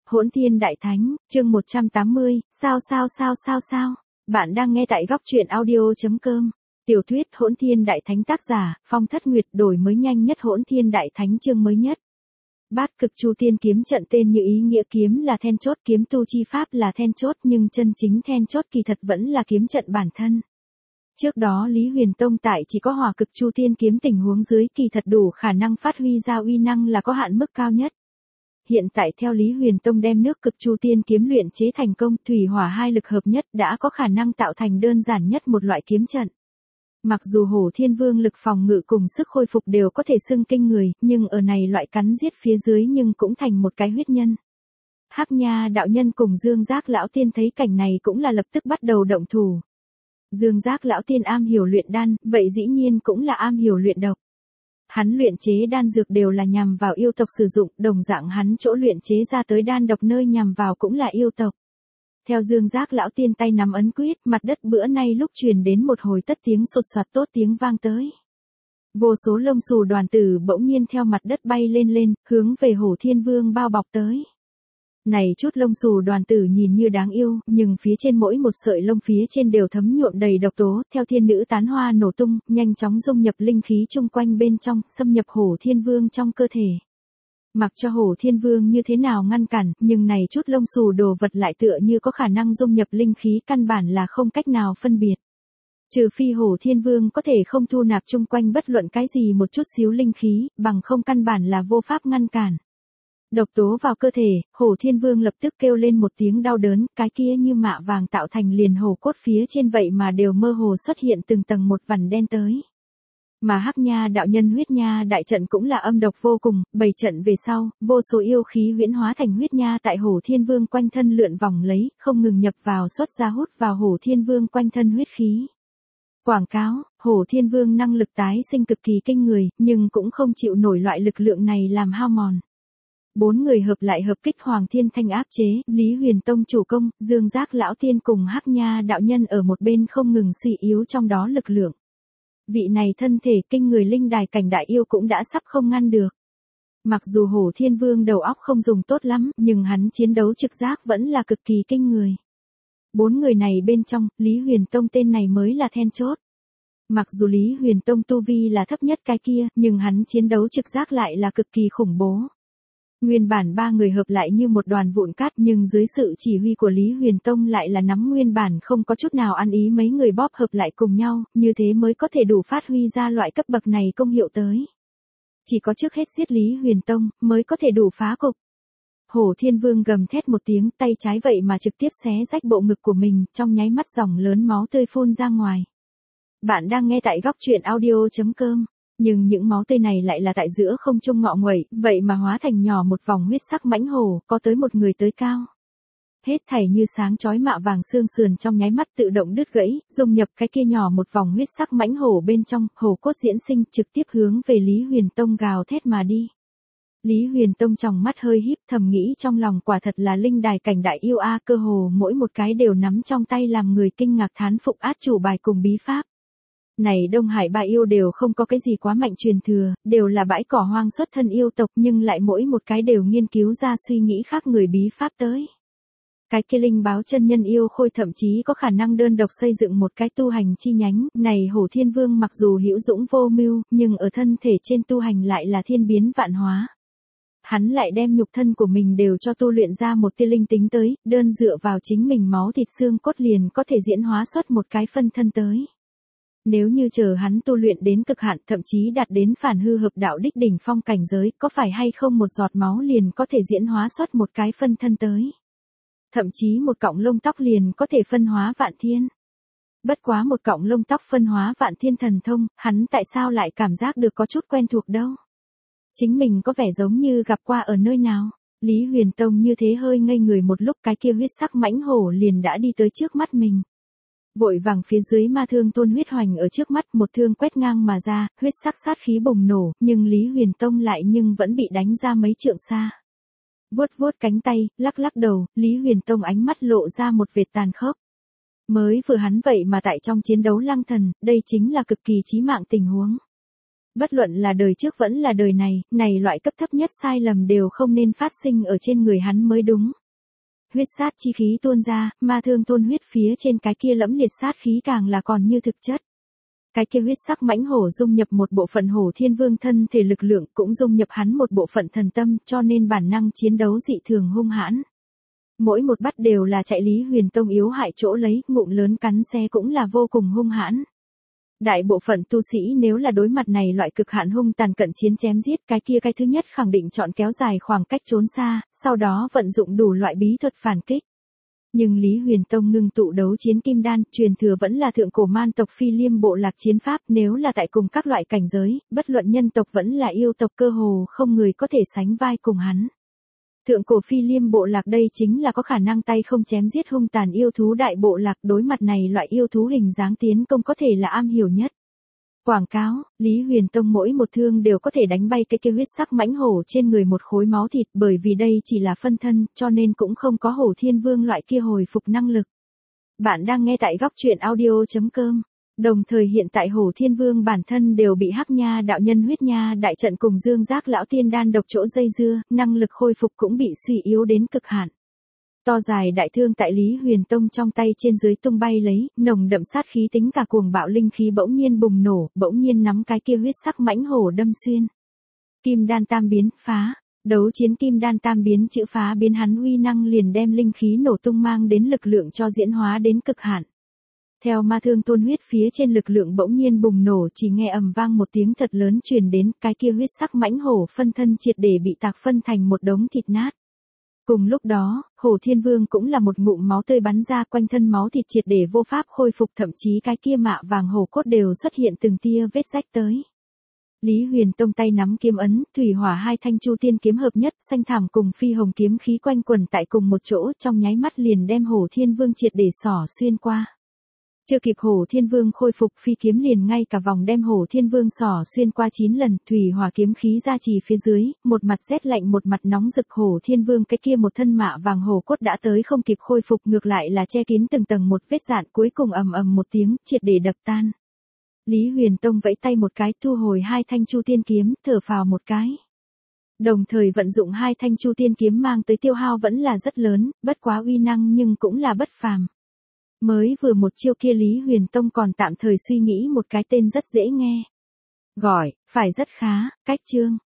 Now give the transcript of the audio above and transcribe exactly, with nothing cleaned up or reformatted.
Hỗn Thiên Đại Thánh, chương một trăm tám mươi, sao sao sao sao sao. Bạn đang nghe tại góc truyện audio.com. Tiểu thuyết Hỗn Thiên Đại Thánh tác giả, Phong Thất Nguyệt đổi mới nhanh nhất Hỗn Thiên Đại Thánh chương mới nhất. Bát cực chu tiên kiếm trận tên như ý nghĩa kiếm là then chốt, kiếm tu chi pháp là then chốt, nhưng chân chính then chốt kỳ thật vẫn là kiếm trận bản thân. Trước đó Lý Huyền Tông tại chỉ có hỏa cực chu tiên kiếm tình huống dưới kỳ thật đủ khả năng phát huy ra uy năng là có hạn mức cao nhất. Hiện tại theo Lý Huyền Tông đem nước cực chu tiên kiếm luyện chế thành công, thủy hỏa hai lực hợp nhất đã có khả năng tạo thành đơn giản nhất một loại kiếm trận. Mặc dù Hổ Thiên Vương lực phòng ngự cùng sức khôi phục đều có thể xưng kinh người, nhưng ở này loại cắn giết phía dưới nhưng cũng thành một cái huyết nhân. Hắc Nha đạo nhân cùng Dương Giác lão tiên thấy cảnh này cũng là lập tức bắt đầu động thủ. Dương Giác lão tiên am hiểu luyện đan, vậy dĩ nhiên cũng là am hiểu luyện độc. Hắn luyện chế đan dược đều là nhằm vào yêu tộc sử dụng, đồng dạng hắn chỗ luyện chế ra tới đan độc nơi nhằm vào cũng là yêu tộc. Theo Dương Giác lão tiên tay nắm ấn quyết, mặt đất bữa nay lúc truyền đến một hồi tất tiếng sột soạt tốt tiếng vang tới. Vô số lông xù đoàn tử bỗng nhiên theo mặt đất bay lên lên, hướng về Hổ Thiên Vương bao bọc tới. Này chút lông xù đoàn tử nhìn như đáng yêu, nhưng phía trên mỗi một sợi lông phía trên đều thấm nhuộm đầy độc tố, theo thiên nữ tán hoa nổ tung, nhanh chóng dung nhập linh khí chung quanh bên trong, xâm nhập Hổ Thiên Vương trong cơ thể. Mặc cho Hổ Thiên Vương như thế nào ngăn cản, nhưng này chút lông xù đồ vật lại tựa như có khả năng dung nhập linh khí, căn bản là không cách nào phân biệt. Trừ phi Hổ Thiên Vương có thể không thu nạp chung quanh bất luận cái gì một chút xíu linh khí, bằng không căn bản là vô pháp ngăn cản. Độc tố vào cơ thể, Hổ Thiên Vương lập tức kêu lên một tiếng đau đớn, cái kia như mạ vàng tạo thành liền hổ cốt phía trên vậy mà đều mơ hồ xuất hiện từng tầng một vằn đen tới. Mà Hắc Nha đạo nhân huyết nha đại trận cũng là âm độc vô cùng, bảy trận về sau, vô số yêu khí huyễn hóa thành huyết nha tại Hổ Thiên Vương quanh thân lượn vòng lấy, không ngừng nhập vào xuất ra hút vào Hổ Thiên Vương quanh thân huyết khí. Quảng cáo, Hổ Thiên Vương năng lực tái sinh cực kỳ kinh người, nhưng cũng không chịu nổi loại lực lượng này làm hao mòn. Bốn người hợp lại hợp kích Hoàng Thiên Thanh áp chế, Lý Huyền Tông chủ công, Dương Giác lão tiên cùng Hắc Nha đạo nhân ở một bên không ngừng suy yếu trong đó lực lượng. Vị này thân thể kinh người linh đài cảnh đại yêu cũng đã sắp không ngăn được. Mặc dù Hổ Thiên Vương đầu óc không dùng tốt lắm, nhưng hắn chiến đấu trực giác vẫn là cực kỳ kinh người. Bốn người này bên trong, Lý Huyền Tông tên này mới là then chốt. Mặc dù Lý Huyền Tông tu vi là thấp nhất cái kia, nhưng hắn chiến đấu trực giác lại là cực kỳ khủng bố. Nguyên bản ba người hợp lại như một đoàn vụn cát, nhưng dưới sự chỉ huy của Lý Huyền Tông lại là nắm nguyên bản không có chút nào ăn ý mấy người bóp hợp lại cùng nhau, như thế mới có thể đủ phát huy ra loại cấp bậc này công hiệu tới. Chỉ có trước hết giết Lý Huyền Tông, mới có thể đủ phá cục. Hổ Thiên Vương gầm thét một tiếng, tay trái vậy mà trực tiếp xé rách bộ ngực của mình, trong nháy mắt dòng lớn máu tươi phun ra ngoài. Bạn đang nghe tại góc truyện audio.com. Nhưng những máu tươi này lại là tại giữa không trung ngọ nguậy, vậy mà hóa thành nhỏ một vòng huyết sắc mãnh hổ, có tới một người tới cao. Hết thảy như sáng chói mạ vàng xương sườn trong nháy mắt tự động đứt gãy, dung nhập cái kia nhỏ một vòng huyết sắc mãnh hổ bên trong, hổ cốt diễn sinh trực tiếp hướng về Lý Huyền Tông gào thét mà đi. Lý Huyền Tông trong mắt hơi híp, thầm nghĩ trong lòng quả thật là linh đài cảnh đại yêu a, cơ hồ mỗi một cái đều nắm trong tay làm người kinh ngạc thán phục át chủ bài cùng bí pháp. Này Đông Hải ba yêu đều không có cái gì quá mạnh truyền thừa, đều là bãi cỏ hoang xuất thân yêu tộc, nhưng lại mỗi một cái đều nghiên cứu ra suy nghĩ khác người bí pháp tới. Cái kia linh báo chân nhân yêu khôi thậm chí có khả năng đơn độc xây dựng một cái tu hành chi nhánh, này Hổ Thiên Vương mặc dù hữu dũng vô mưu, nhưng ở thân thể trên tu hành lại là thiên biến vạn hóa. Hắn lại đem nhục thân của mình đều cho tu luyện ra một tia linh tính tới, đơn dựa vào chính mình máu thịt xương cốt liền có thể diễn hóa xuất một cái phân thân tới. Nếu như chờ hắn tu luyện đến cực hạn, thậm chí đạt đến phản hư hợp đạo đích đỉnh phong cảnh giới, có phải hay không một giọt máu liền có thể diễn hóa xuất một cái phân thân tới. Thậm chí một cọng lông tóc liền có thể phân hóa vạn thiên. Bất quá một cọng lông tóc phân hóa vạn thiên thần thông, hắn tại sao lại cảm giác được có chút quen thuộc đâu. Chính mình có vẻ giống như gặp qua ở nơi nào. Lý Huyền Tông như thế hơi ngây người một lúc, cái kia huyết sắc mãnh hổ liền đã đi tới trước mắt mình. Vội vàng phía dưới ma thương tôn huyết hoành ở trước mắt, một thương quét ngang mà ra, huyết sắc sát khí bùng nổ, nhưng Lý Huyền Tông lại nhưng vẫn bị đánh ra mấy trượng xa. Vuốt vuốt cánh tay, lắc lắc đầu, Lý Huyền Tông ánh mắt lộ ra một vệt tàn khốc. Mới vừa hắn vậy mà tại trong chiến đấu lăng thần, đây chính là cực kỳ chí mạng tình huống. Bất luận là đời trước vẫn là đời này, này loại cấp thấp nhất sai lầm đều không nên phát sinh ở trên người hắn mới đúng. huyết sát chi khí tuôn ra, ma thương thôn huyết phía trên cái kia lẫm liệt sát khí càng là còn như thực chất. Cái kia huyết sắc mãnh hổ dung nhập một bộ phận hổ thiên vương thân thể lực lượng, cũng dung nhập hắn một bộ phận thần tâm, cho nên bản năng chiến đấu dị thường hung hãn. Mỗi một bắt đều là chạy Lý Huyền Tông yếu hại chỗ lấy, ngụm lớn cắn xe cũng là vô cùng hung hãn. Đại bộ phận tu sĩ nếu là đối mặt này loại cực hạn hung tàn cận chiến chém giết, cái kia cái thứ nhất khẳng định chọn kéo dài khoảng cách trốn xa, sau đó vận dụng đủ loại bí thuật phản kích. Nhưng Lý Huyền Tông ngưng tụ đấu chiến kim đan, truyền thừa vẫn là thượng cổ man tộc Phi Liêm bộ lạc chiến pháp, nếu là tại cùng các loại cảnh giới, bất luận nhân tộc vẫn là yêu tộc, cơ hồ không người có thể sánh vai cùng hắn. Thượng cổ Phi Liêm bộ lạc đây chính là có khả năng tay không chém giết hung tàn yêu thú đại bộ lạc, đối mặt này loại yêu thú hình dáng tiến công có thể là am hiểu nhất. Quảng cáo, Lý Huyền Tông mỗi một thương đều có thể đánh bay cái kia huyết sắc mãnh hổ trên người một khối máu thịt, bởi vì đây chỉ là phân thân, cho nên cũng không có hổ thiên vương loại kia hồi phục năng lực. Bạn đang nghe tại góc truyện audio chấm com. Đồng thời hiện tại hổ thiên vương bản thân đều bị hắc nha đạo nhân huyết nha đại trận cùng dương giác lão tiên đan độc chỗ dây dưa, năng lực khôi phục cũng bị suy yếu đến cực hạn. To dài đại thương tại Lý Huyền Tông trong tay trên dưới tung bay lấy, nồng đậm sát khí tính cả cuồng bạo linh khí bỗng nhiên bùng nổ, bỗng nhiên nắm cái kia huyết sắc mãnh hổ đâm xuyên. Kim đan tam biến, phá. Đấu chiến kim đan tam biến chữ phá biến hắn uy năng liền đem linh khí nổ tung mang đến lực lượng cho diễn hóa đến cực hạn. Theo ma thương thôn huyết phía trên lực lượng bỗng nhiên bùng nổ, chỉ nghe ầm vang một tiếng thật lớn truyền đến, cái kia huyết sắc mãnh hổ phân thân triệt để bị tạc phân thành một đống thịt nát. Cùng lúc đó, hổ thiên vương cũng là một ngụm máu tươi bắn ra, quanh thân máu thịt triệt để vô pháp khôi phục, thậm chí cái kia mạ vàng hổ cốt đều xuất hiện từng tia vết rách tới. Lý Huyền Tông tay nắm kiếm ấn, thủy hỏa hai thanh chu tiên kiếm hợp nhất, xanh thảm cùng phi hồng kiếm khí quanh quẩn tại cùng một chỗ, trong nháy mắt liền đem hổ thiên vương triệt để xỏ xuyên qua. Chưa kịp hổ thiên vương khôi phục, phi kiếm liền ngay cả vòng đem hổ thiên vương xỏ xuyên qua chín lần, thủy hỏa kiếm khí ra trì phía dưới, một mặt rét lạnh một mặt nóng rực, hổ thiên vương cái kia một thân mạ vàng hổ cốt đã tới không kịp khôi phục, ngược lại là che kín từng tầng một vết dạn, cuối cùng ầm ầm một tiếng, triệt để đập tan. Lý Huyền Tông vẫy tay một cái, thu hồi hai thanh chu tiên kiếm, thở phào một cái. Đồng thời vận dụng hai thanh chu tiên kiếm mang tới tiêu hao vẫn là rất lớn, bất quá uy năng nhưng cũng là bất phàm. Mới vừa một chiêu kia Lý Huyền Tông còn tạm thời suy nghĩ một cái tên rất dễ nghe. Gọi, phải rất khá, cách chương.